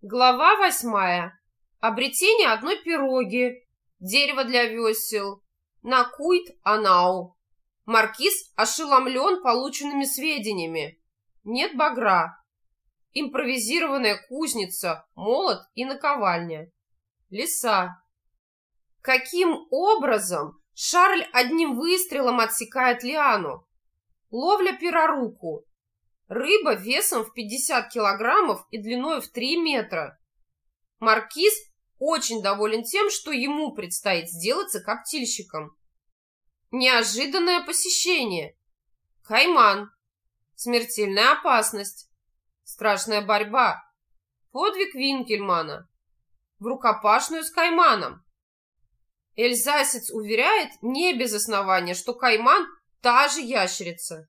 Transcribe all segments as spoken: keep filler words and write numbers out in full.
Глава восьмая. Обретение одной пироги. Дерево для весел. Накуйт-Анау. Маркиз ошеломлен полученными сведениями. Нет багра. Импровизированная кузница, молот и наковальня. Леса. Каким образом Шарль одним выстрелом отсекает лиану? Ловля пироруку. Рыба весом в пятьдесят килограммов и длиной в три метра. Маркиз очень доволен тем, что ему предстоит сделаться коптильщиком. Неожиданное посещение. Кайман. Смертельная опасность. Страшная борьба. Подвиг Винкельмана. В рукопашную с кайманом. Эльзасец уверяет, не без основания, что кайман – та же ящерица.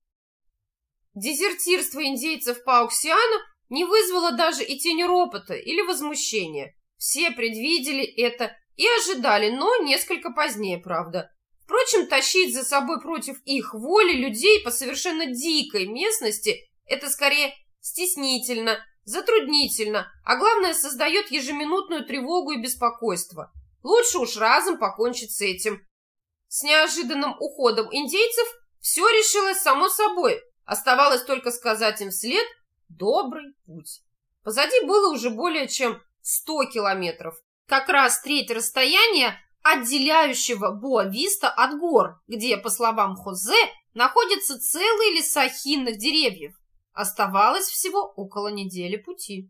Дезертирство индейцев по Ауксиану не вызвало даже и тени ропота или возмущения. Все предвидели это и ожидали, но несколько позднее, правда. Впрочем, тащить за собой против их воли людей по совершенно дикой местности – это скорее стеснительно, затруднительно, а главное, создает ежеминутную тревогу и беспокойство. Лучше уж разом покончить с этим. С неожиданным уходом индейцев все решилось само собой. Оставалось только сказать им вслед «добрый путь». Позади было уже более чем сто километров. Как раз треть расстояния, отделяющего Боа-Виста от гор, где, по словам Хозе, находятся целые леса хинных деревьев. Оставалось всего около недели пути.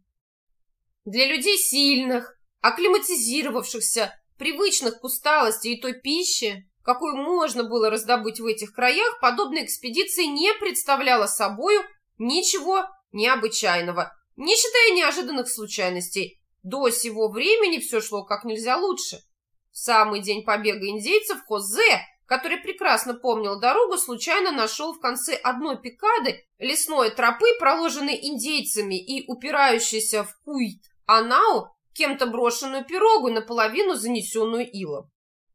Для людей сильных, акклиматизировавшихся, привычных к усталости и той пище, какую можно было раздобыть в этих краях, подобная экспедиция не представляла собою ничего необычайного, не считая неожиданных случайностей. До сего времени все шло как нельзя лучше. В самый день побега индейцев Хозе, который прекрасно помнил дорогу, случайно нашел в конце одной пикады лесной тропы, проложенной индейцами и упирающейся в Куйт-Анау, кем-то брошенную пирогу, наполовину занесенную илом.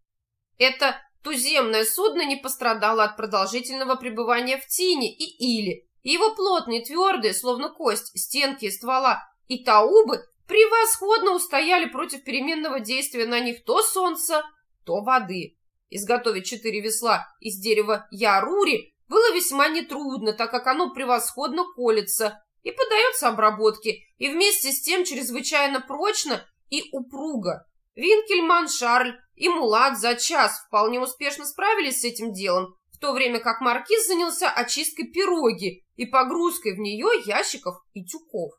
Это туземное судно не пострадало от продолжительного пребывания в тине и иле, и его плотные, твердые, словно кость, стенки и ствола и таубы превосходно устояли против переменного действия на них то солнца, то воды. Изготовить четыре весла из дерева ярури было весьма нетрудно, так как оно превосходно колется и поддается обработке, и вместе с тем чрезвычайно прочно и упруго. Винкельман, Шарль и Мулат за час вполне успешно справились с этим делом, в то время как маркиз занялся очисткой пироги и погрузкой в нее ящиков и тюков.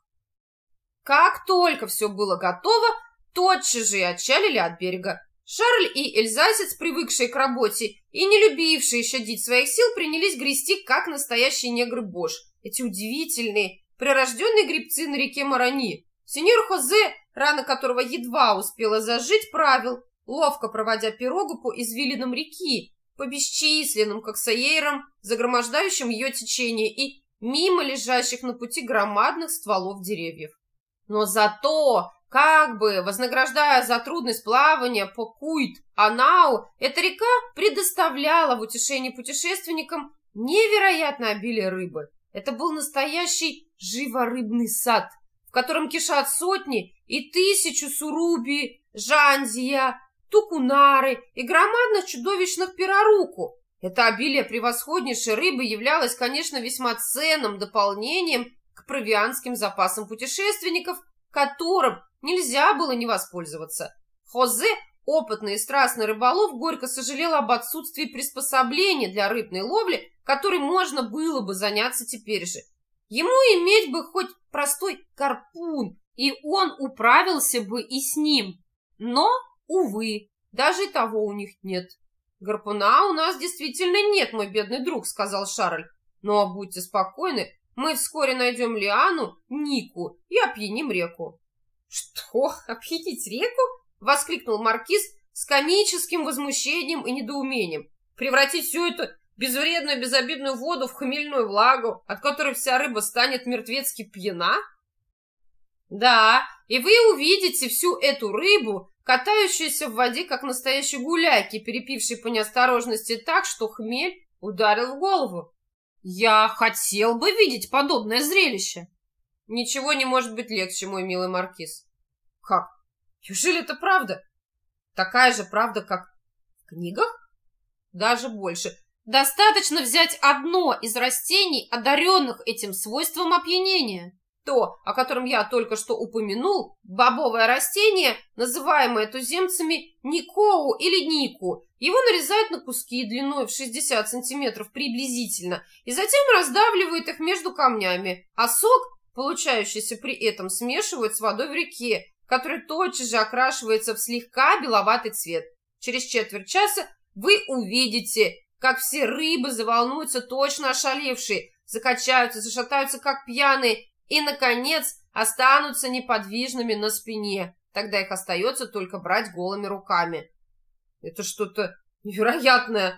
Как только все было готово, тотчас же и отчалили от берега. Шарль и Эльзасец, привыкшие к работе и не любившие щадить своих сил, принялись грести, как настоящие негры-бош. Эти удивительные, прирожденные гребцы на реке Марани. Сеньор Хозе, рана которого едва успела зажить, правил, ловко проводя пирогу по извилинам реки, по бесчисленным коксаейрам, загромождающим ее течение и мимо лежащих на пути громадных стволов деревьев. Но зато, как бы вознаграждая за трудность плавания по Куйт-Анау, эта река предоставляла в утешение путешественникам невероятное обилие рыбы. Это был настоящий живорыбный сад, в котором кишат сотни и тысячу суруби, жандия, тукунары и громадных чудовищных пироруку. Это обилие превосходнейшей рыбы являлось, конечно, весьма ценным дополнением к провианским запасам путешественников, которым нельзя было не воспользоваться. Хозе, опытный и страстный рыболов, горько сожалел об отсутствии приспособления для рыбной ловли, которой можно было бы заняться теперь же. Ему иметь бы хоть простой гарпун, и он управился бы и с ним. Но, увы, даже и того у них нет. «Гарпуна у нас действительно нет, мой бедный друг», — сказал Шарль. «Но будьте спокойны, мы вскоре найдем Лиану, Нику и опьяним реку». «Что, опьянить реку?» — воскликнул маркиз с комическим возмущением и недоумением. «Превратить всю эту безвредную, безобидную воду в хмельную влагу, от которой вся рыба станет мертвецки пьяна?» «Да, и вы увидите всю эту рыбу, катающуюся в воде, как настоящий гуляки, перепивший по неосторожности так, что хмель ударил в голову. Я хотел бы видеть подобное зрелище». Ничего не может быть легче, мой милый маркиз. Как? Неужели это правда? Такая же правда, как в книгах? Даже больше. Достаточно взять одно из растений, одаренных этим свойством опьянения. То, о котором я только что упомянул, бобовое растение, называемое туземцами никоу или нику. Его нарезают на куски длиной в шестьдесят сантиметров приблизительно и затем раздавливают их между камнями, а сок, получающийся при этом, смешивают с водой в реке, который тотчас же окрашивается в слегка беловатый цвет. Через четверть часа вы увидите, как все рыбы заволнуются точно ошалевшие, закачаются, зашатаются как пьяные и, наконец, останутся неподвижными на спине. Тогда их остается только брать голыми руками. Это что-то невероятное.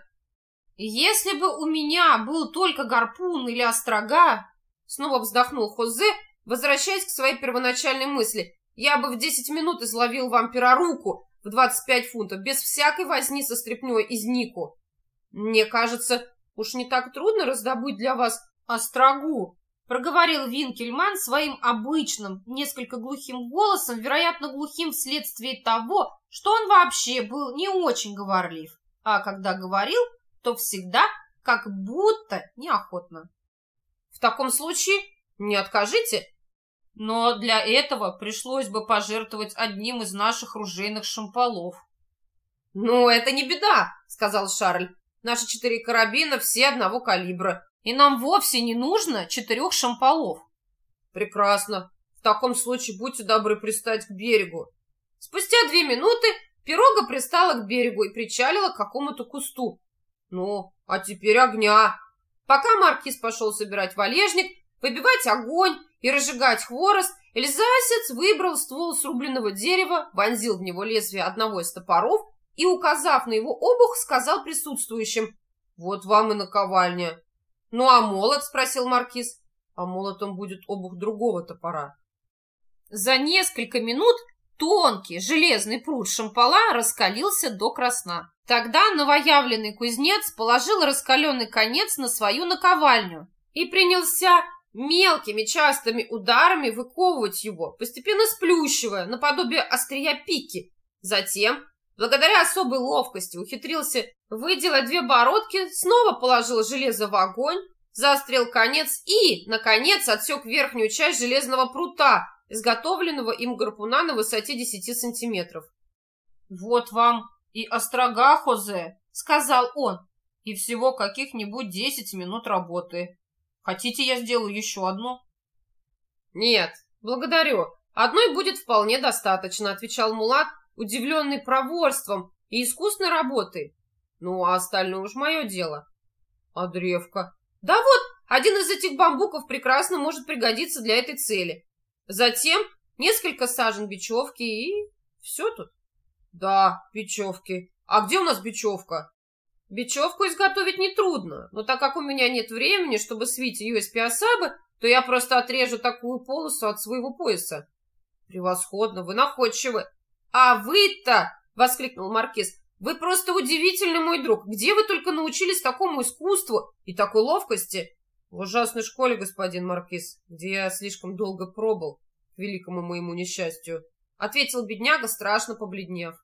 Если бы у меня был только гарпун или острога, снова вздохнул Хозе, возвращаясь к своей первоначальной мысли, я бы в десять минут изловил вампира руку в двадцать пять фунтов, без всякой возни со стряпнёй из нику. Мне кажется, уж не так трудно раздобыть для вас острогу, проговорил Винкельман своим обычным, несколько глухим голосом, вероятно, глухим вследствие того, что он вообще был не очень говорлив, а когда говорил, то всегда как будто неохотно. В таком случае не откажите. Но для этого пришлось бы пожертвовать одним из наших ружейных шомполов. «Ну, это не беда», — сказал Шарль. «Наши четыре карабина все одного калибра, и нам вовсе не нужно четырех шомполов». «Прекрасно. В таком случае будьте добры пристать к берегу». Спустя две минуты пирога пристала к берегу и причалила к какому-то кусту. «Ну, а теперь огня». Пока маркиз пошел собирать валежник, выбивать огонь и разжигать хворост, эльзасец выбрал ствол срубленного дерева, вонзил в него лезвие одного из топоров и, указав на его обух, сказал присутствующим: «Вот вам и наковальня». «Ну а молот?» — спросил маркиз. «А молотом будет обух другого топора». За несколько минут тонкий железный прут шомпола раскалился до красна. Тогда новоявленный кузнец положил раскаленный конец на свою наковальню и принялся мелкими частыми ударами выковывать его, постепенно сплющивая наподобие острия пики. Затем, благодаря особой ловкости, ухитрился выделать две бородки, снова положил железо в огонь, заострил конец и, наконец, отсек верхнюю часть железного прута, изготовленного им гарпуна на высоте десяти сантиметров. «Вот вам и острога, Хозе», — сказал он, — «и всего каких-нибудь десять минут работы. Хотите, я сделаю еще одну?» «Нет, благодарю. Одной будет вполне достаточно», — отвечал Мулат, удивленный проворством и искусной работой. «Ну, а остальное уж мое дело». «А древко?» «Да вот, один из этих бамбуков прекрасно может пригодиться для этой цели. Затем несколько сажен бечевки и все тут». «Да, бечевки. А где у нас бечевка?» «Бечевку изготовить нетрудно, но так как у меня нет времени, чтобы свить ее из пиасабы, то я просто отрежу такую полосу от своего пояса». «Превосходно, вы находчивы». «А вы-то!» — воскликнул маркиз. «Вы просто удивительный, мой друг. Где вы только научились такому искусству и такой ловкости?» «В ужасной школе, господин маркиз, где я слишком долго пробыл, к великому моему несчастью», — ответил бедняга, страшно побледнев.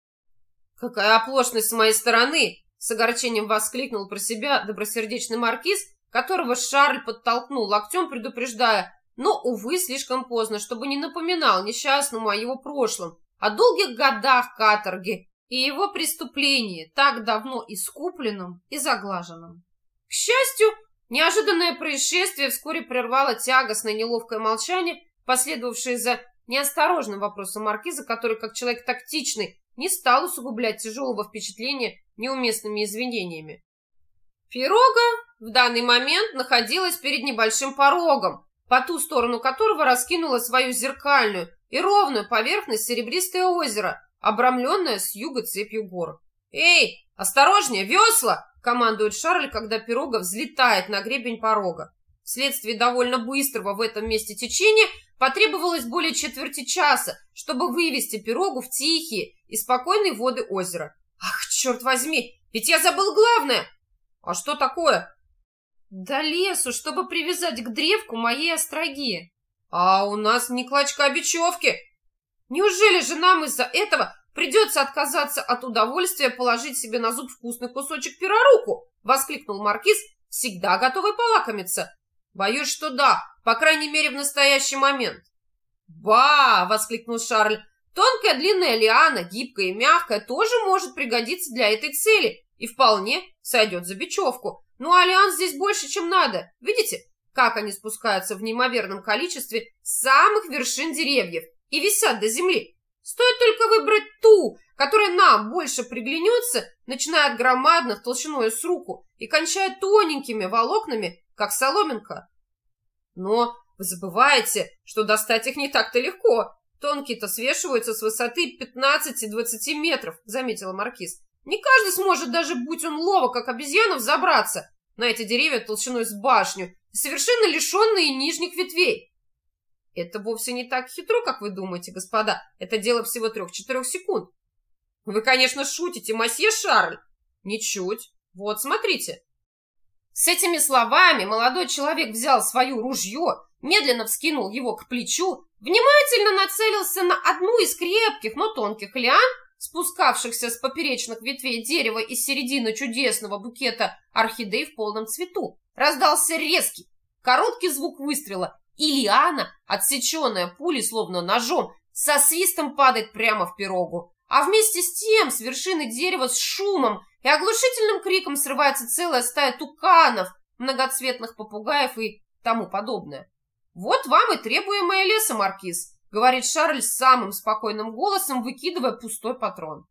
«Какая оплошность с моей стороны!» — с огорчением воскликнул про себя добросердечный маркиз, которого Шарль подтолкнул локтем, предупреждая, но, увы, слишком поздно, чтобы не напоминал несчастному о его прошлом, о долгих годах каторги и его преступлении, так давно искупленном и заглаженном. К счастью, неожиданное происшествие вскоре прервало тягостное неловкое молчание, последовавшее за неосторожным вопросом маркиза, который, как человек тактичный, не стал усугублять тяжелого впечатления неуместными извинениями. Пирога в данный момент находилась перед небольшим порогом, по ту сторону которого раскинула свою зеркальную и ровную поверхность серебристое озеро, обрамленное с юга цепью гор. «Эй, осторожнее, весла!» — командует Шарль, когда пирога взлетает на гребень порога. Вследствие довольно быстрого в этом месте течения потребовалось более четверти часа, чтобы вывести пирогу в тихие и спокойные воды озера. «Ах, черт возьми, ведь я забыл главное!» «А что такое?» «До лесу, чтобы привязать к древку моей остроги». А у нас ни клочка бечевки. Неужели же нам из-за этого придется отказаться от удовольствия положить себе на зуб вкусный кусочек пироруку? Воскликнул маркиз, всегда готовый полакомиться. Боюсь, что да, по крайней мере в настоящий момент. Ба! Воскликнул Шарль. Тонкая длинная лиана, гибкая и мягкая, тоже может пригодиться для этой цели и вполне сойдет за бечевку. Ну а лиан здесь больше, чем надо. Видите, как они спускаются в неимоверном количестве с самых вершин деревьев и висят до земли. Стоит только выбрать ту, которая нам больше приглянется, начиная от громадных толщиной с руку и кончая тоненькими волокнами, как соломинка. Но вы забываете, что достать их не так-то легко. Тонкие-то свешиваются с высоты пятнадцати-двадцати метров, заметила маркиз. Не каждый сможет, даже будь он ловок, как обезьяна, взобраться на эти деревья толщиной с башню, совершенно лишенные нижних ветвей. Это вовсе не так хитро, как вы думаете, господа. Это дело всего трех-четырех секунд. Вы, конечно, шутите, мосье Шарль. Ничуть. Вот, смотрите. С этими словами молодой человек взял свое ружье, медленно вскинул его к плечу, внимательно нацелился на одну из крепких, но тонких лиан, спускавшихся с поперечных ветвей дерева из середины чудесного букета орхидей в полном цвету. Раздался резкий, короткий звук выстрела, и лиана, отсеченная пулей, словно ножом, со свистом падает прямо в пирогу. А вместе с тем с вершины дерева с шумом и оглушительным криком срывается целая стая туканов, многоцветных попугаев и тому подобное. «Вот вам и требуемое леса, маркиз», — говорит Шарль самым спокойным голосом, выкидывая пустой патрон.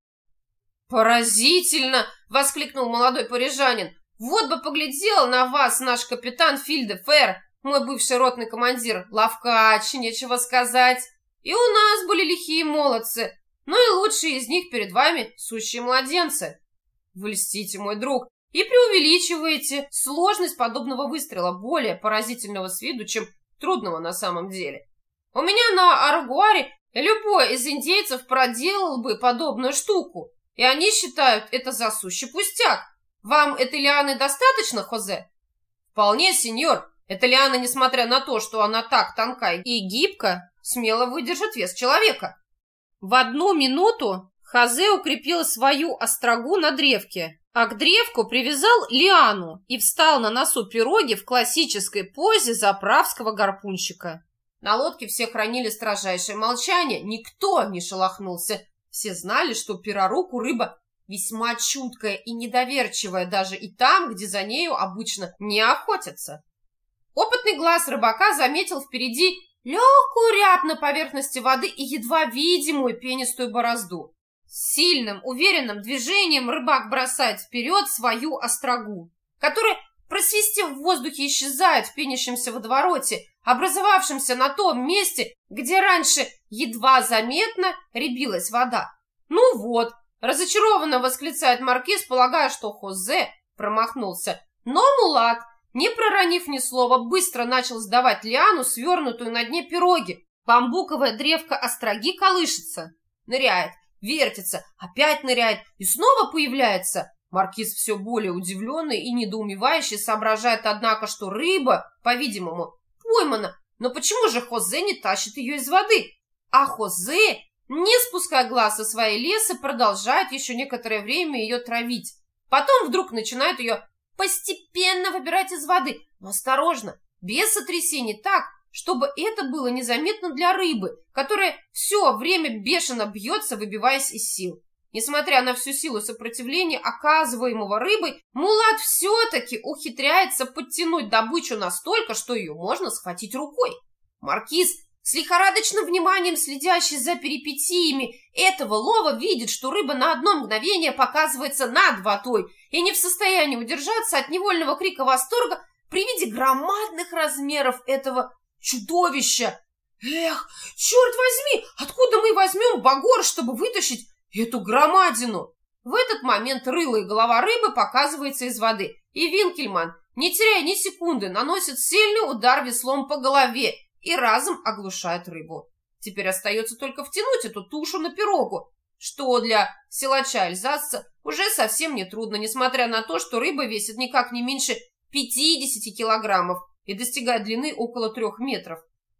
«Поразительно!» — воскликнул молодой парижанин. «Вот бы поглядел на вас наш капитан Филь-де-Фер, мой бывший ротный командир, ловкач, нечего сказать. И у нас были лихие молодцы, но и лучшие из них перед вами сущие младенцы. Вы льстите, мой друг, и преувеличиваете сложность подобного выстрела, более поразительного с виду, чем трудного на самом деле. У меня на Арагуаре любой из индейцев проделал бы подобную штуку, и они считают это за сущий пустяк. Вам этой лианы достаточно, Хозе?» «Вполне, сеньор. Эта лиана, несмотря на то, что она так тонка и гибка, смело выдержит вес человека». В одну минуту Хозе укрепил свою острогу на древке, а к древку привязал лиану и встал на носу пироги в классической позе заправского гарпунщика. На лодке все хранили строжайшее молчание, никто не шелохнулся. Все знали, что пироруку рыба весьма чуткая и недоверчивая даже и там, где за нею обычно не охотятся. Опытный глаз рыбака заметил впереди легкую рябь на поверхности воды и едва видимую пенистую борозду. Сильным, уверенным движением рыбак бросает вперед свою острогу, которая, просвистев в воздухе, исчезает в пенящемся водовороте, образовавшемся на том месте, где раньше едва заметно рябилась вода. «Ну вот», — разочарованно восклицает маркиз, полагая, что Хозе промахнулся. Но мулат, не проронив ни слова, быстро начал сдавать лиану, свернутую на дне пироги. Бамбуковая древко остроги колышется, ныряет, вертится, опять ныряет и снова появляется. Маркиз все более удивленный и недоумевающий соображает, однако, что рыба, по-видимому, поймана. Но почему же Хозе не тащит ее из воды? А Хозе, не спуская глаз со своей лесы, продолжает еще некоторое время ее травить. Потом вдруг начинает ее постепенно выбирать из воды, но осторожно, без сотрясений, так, чтобы это было незаметно для рыбы, которая все время бешено бьется, выбиваясь из сил. Несмотря на всю силу сопротивления, оказываемого рыбой, мулат все-таки ухитряется подтянуть добычу настолько, что ее можно схватить рукой. Маркиз, с лихорадочным вниманием следящий за перипетиями этого лова, видит, что рыба на одно мгновение показывается над водой и не в состоянии удержаться от невольного крика восторга при виде громадных размеров этого чудовища. «Эх, черт возьми, откуда мы возьмем багор, чтобы вытащить эту громадину?» В этот момент рыло и голова рыбы показывается из воды, и Винкельман, не теряя ни секунды, наносит сильный удар веслом по голове и разом оглушает рыбу. Теперь остается только втянуть эту тушу на пирогу, что для силача-альзасца уже совсем не трудно, несмотря на то, что рыба весит никак не меньше пятидесяти килограммов и достигает длины около трех метров.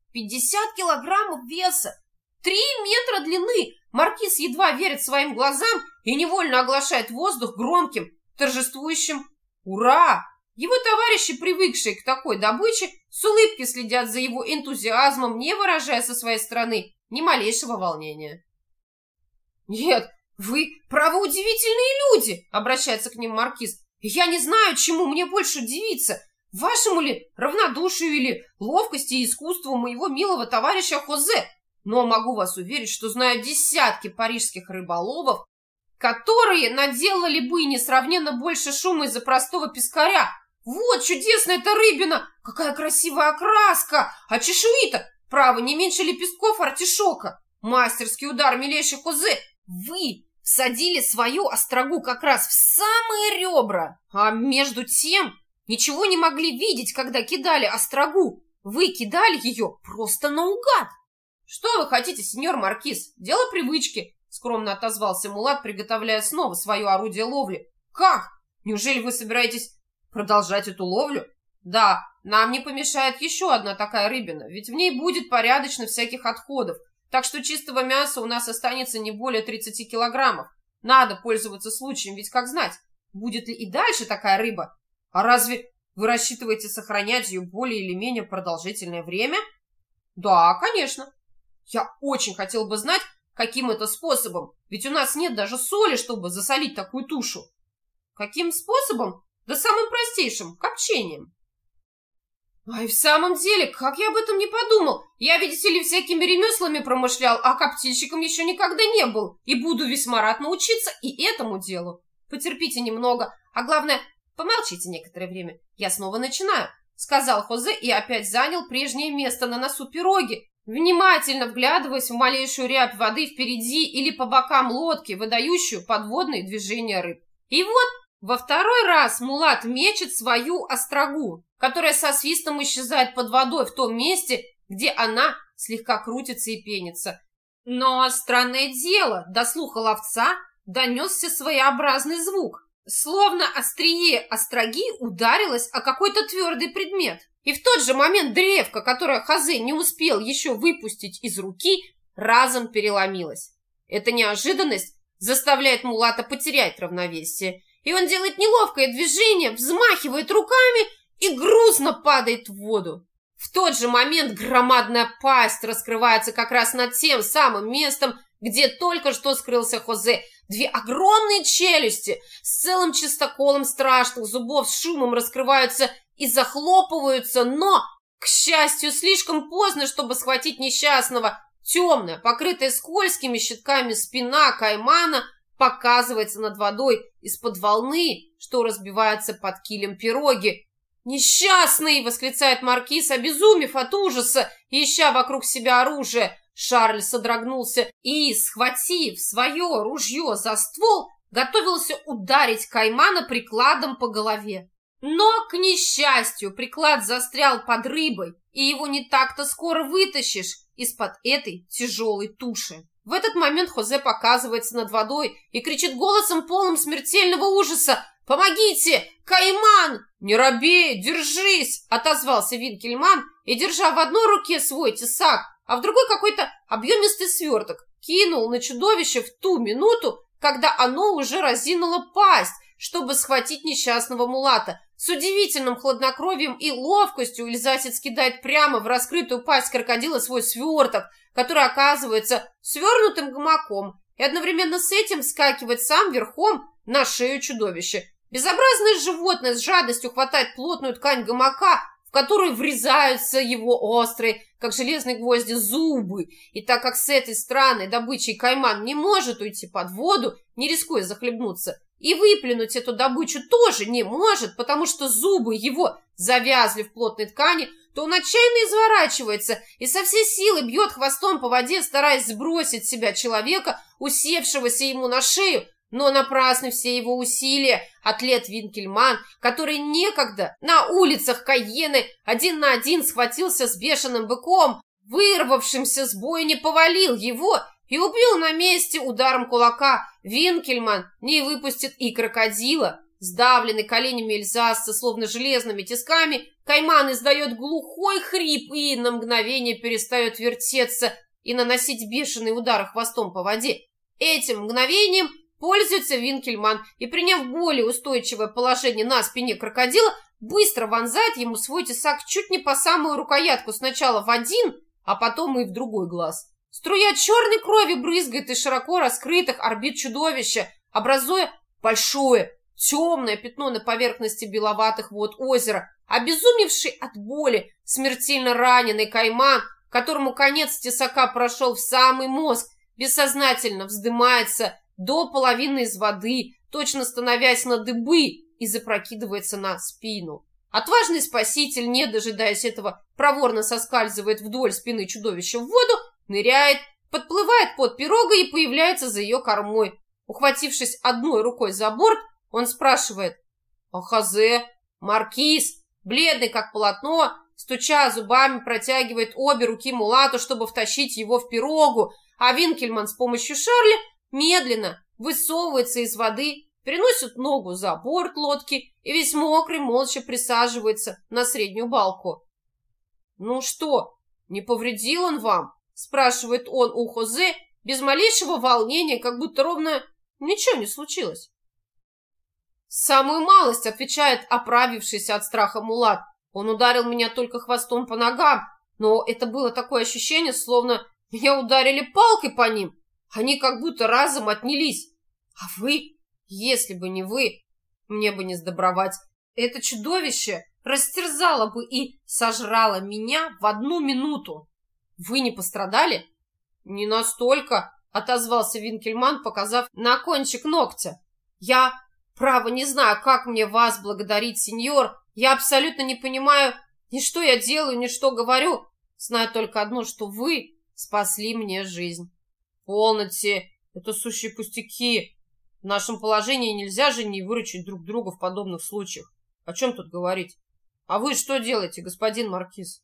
пятьдесят килограммов веса! Три метра длины! Маркиз едва верит своим глазам и невольно оглашает воздух громким, торжествующим «Ура!». Его товарищи, привыкшие к такой добыче, с улыбкой следят за его энтузиазмом, не выражая со своей стороны ни малейшего волнения. «Нет, вы, право, удивительные люди!» — обращается к ним Маркиз. «Я не знаю, чему мне больше удивиться, вашему ли равнодушию или ловкости и искусству моего милого товарища Хозе, но могу вас уверить, что знаю десятки парижских рыболовов, которые наделали бы несравненно больше шума из-за простого пескаря. Вот чудесная эта рыбина! Какая красивая окраска! А чешуи-то, право, не меньше лепестков артишока! Мастерский удар, милейший Хозе! Вы всадили свою острогу как раз в самые ребра, а между тем ничего не могли видеть, когда кидали острогу. Вы кидали ее просто наугад!» «Что вы хотите, сеньор Маркиз? Дело привычки!» — скромно отозвался Мулат, приготовляя снова свое орудие ловли. «Как? Неужели вы собираетесь продолжать эту ловлю?» «Да, нам не помешает еще одна такая рыбина, ведь в ней будет порядочно всяких отходов, так что чистого мяса у нас останется не более тридцати килограммов. Надо пользоваться случаем, ведь как знать, будет ли и дальше такая рыба? А разве вы рассчитываете сохранять ее более или менее продолжительное время?» «Да, конечно. Я очень хотел бы знать, каким это способом, ведь у нас нет даже соли, чтобы засолить такую тушу». «Каким способом? Да самым простейшим, копчением». «Ай, в самом деле, как я об этом не подумал? Я, видите ли, всякими ремеслами промышлял, а коптильщиком еще никогда не был, и буду весьма рад научиться и этому делу. Потерпите немного, а главное, помолчите некоторое время. Я снова начинаю», — сказал Хозе и опять занял прежнее место на носу пироги, внимательно вглядываясь в малейшую рябь воды впереди или по бокам лодки, выдающую подводные движения рыб. И вот во второй раз Мулат мечет свою острогу, которая со свистом исчезает под водой в том месте, где она слегка крутится и пенится. Но, странное дело, до слуха ловца донесся своеобразный звук, словно острие остроги ударилось о какой-то твердый предмет. И в тот же момент древко, которое Хозе не успел еще выпустить из руки, разом переломилось. Эта неожиданность заставляет Мулата потерять равновесие, и он делает неловкое движение, взмахивает руками и грузно падает в воду. В тот же момент громадная пасть раскрывается как раз над тем самым местом, где только что скрылся Хозе. Две огромные челюсти с целым чистоколом страшных зубов с шумом раскрываются и захлопываются, но, к счастью, слишком поздно, чтобы схватить несчастного. Темная, покрытая скользкими щитками спина каймана показывается над водой из-под волны, что разбивается под килем пироги. «Несчастный!» — восклицает Маркиз, обезумев от ужаса, ища вокруг себя оружие. Шарль содрогнулся и, схватив свое ружье за ствол, готовился ударить каймана прикладом по голове. Но, к несчастью, приклад застрял под рыбой, и его не так-то скоро вытащишь из-под этой тяжелой туши. В этот момент Хозе показывается над водой и кричит голосом, полным смертельного ужаса: «Помогите! Кайман!» «Не робей! Держись!» — отозвался Винкельман и, держа в одной руке свой тесак, а в другой какой-то объемистый сверток, кинул на чудовище в ту минуту, когда оно уже разинуло пасть, чтобы схватить несчастного Мулата. С удивительным хладнокровием и ловкостью Ильзасец кидает прямо в раскрытую пасть крокодила свой сверток, который оказывается свернутым гамаком, и одновременно с этим вскакивает сам верхом на шею чудовища. Безобразное животное с жадностью хватает плотную ткань гамака, в которую врезаются его острые, как железные гвозди, зубы. И так как с этой странной добычей кайман не может уйти под воду, не рискуя захлебнуться, и выплюнуть эту добычу тоже не может, потому что зубы его завязли в плотной ткани, то он отчаянно изворачивается и со всей силы бьет хвостом по воде, стараясь сбросить с себя человека, усевшегося ему на шею. Но напрасны все его усилия. Атлет Винкельман, который некогда на улицах Кайены один на один схватился с бешеным быком, вырвавшимся с бойни, повалил его и убил на месте ударом кулака. Винкельман не выпустит и крокодила, Сдавленный коленями эльзасца, словно железными тисками, Кайман издает глухой хрип и на мгновение перестает вертеться и наносить бешеные удары хвостом по воде. Этим мгновением пользуется Винкельман и, приняв более устойчивое положение на спине крокодила, быстро вонзает ему свой тесак чуть не по самую рукоятку, сначала в один, а потом и в другой глаз. Струя черной крови брызгает из широко раскрытых орбит чудовища, образуя большое темное пятно на поверхности беловатых вод озера. Обезумевший от боли, смертельно раненый Кайман, которому конец тесака прошел в самый мозг, бессознательно вздымается до половины из воды, точно становясь на дыбы, и запрокидывается на спину. Отважный спаситель, не дожидаясь этого, проворно соскальзывает вдоль спины чудовища в воду, ныряет, подплывает под пирогой и появляется за ее кормой. Ухватившись одной рукой за борт, он спрашивает: «А Хозе? Маркиз?» Бледный, как полотно, стуча зубами, протягивает обе руки мулату, чтобы втащить его в пирогу, а Винкельман с помощью Шарля медленно высовывается из воды, переносит ногу за борт лодки и весь мокрый молча присаживается на среднюю балку. «Ну что, не повредил он вам?» – спрашивает он у Хозе без малейшего волнения, как будто ровно ничего не случилось. «Самую малость», — отвечает оправившийся от страха мулат. «Он ударил меня только хвостом по ногам, но это было такое ощущение, словно меня ударили палкой по ним. Они как будто разом отнялись. А вы, если бы не вы, мне бы не сдобровать. Это чудовище растерзало бы и сожрало меня в одну минуту. Вы не пострадали?» «Не настолько», — отозвался Винкельман, показав на кончик ногтя. «Я, право, не знаю, как мне вас благодарить, сеньор. Я абсолютно не понимаю ни что я делаю, ни что говорю. Знаю только одно, что вы спасли мне жизнь». «Полноте, это сущие пустяки. В нашем положении нельзя же не выручить друг друга в подобных случаях. О чем тут говорить? А вы что делаете, господин маркиз?»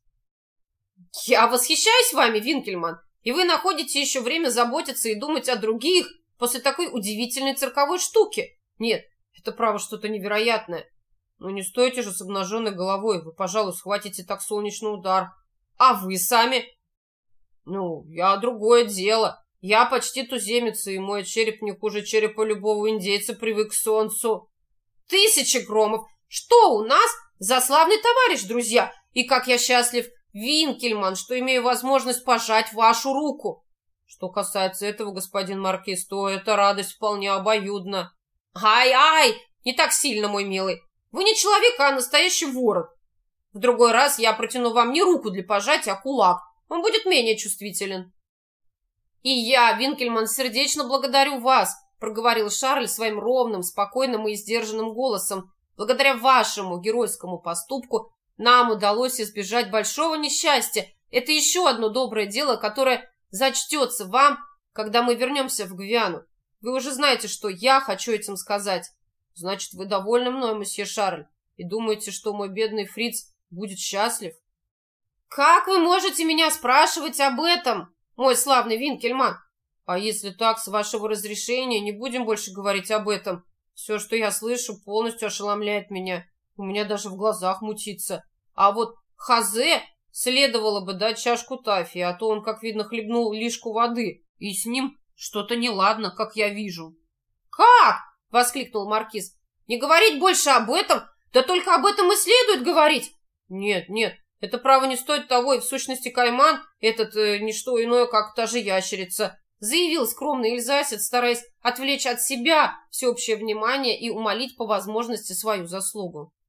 «Я восхищаюсь вами, Винкельман, и вы находите еще время заботиться и думать о других после такой удивительной цирковой штуки. Нет, это право что-то невероятное. Но не стойте же с обнаженной головой, вы, пожалуй, схватите так солнечный удар. А вы сами?» «Ну, я другое дело. Я почти туземец, и мой череп не хуже черепа любого индейца привык к солнцу». «Тысячи громов! Что у нас за славный товарищ, друзья? И как я счастлив, Винкельман, что имею возможность пожать вашу руку!» «Что касается этого, господин маркиз, то эта радость вполне обоюдна». «Ай-ай! Не так сильно, мой милый. Вы не человек, а настоящий ворон. В другой раз я протяну вам не руку для пожатия, а кулак. Он будет менее чувствителен». «И я, Винкельман, сердечно благодарю вас», — проговорил Шарль своим ровным, спокойным и сдержанным голосом. «Благодаря вашему геройскому поступку нам удалось избежать большого несчастья. Это еще одно доброе дело, которое зачтется вам, когда мы вернемся в Гвиану. Вы уже знаете, что я хочу этим сказать». «Значит, вы довольны мной, месье Шарль, и думаете, что мой бедный фриц будет счастлив?» «Как вы можете меня спрашивать об этом, мой славный Винкельман? А если так, с вашего разрешения, не будем больше говорить об этом. Все, что я слышу, полностью ошеломляет меня. У меня даже в глазах мутится. А вот Хозе следовало бы дать чашку тафи, а то он, как видно, хлебнул лишку воды, и с ним что-то неладно, как я вижу». «Как?» — воскликнул маркиз. «Не говорить больше об этом? Да только об этом и следует говорить». «Нет, нет, это право не стоит того, и в сущности Кайман, этот э, не что иное, как та же ящерица», заявил скромный эльзасец, стараясь отвлечь от себя всеобщее внимание и умолить по возможности свою заслугу.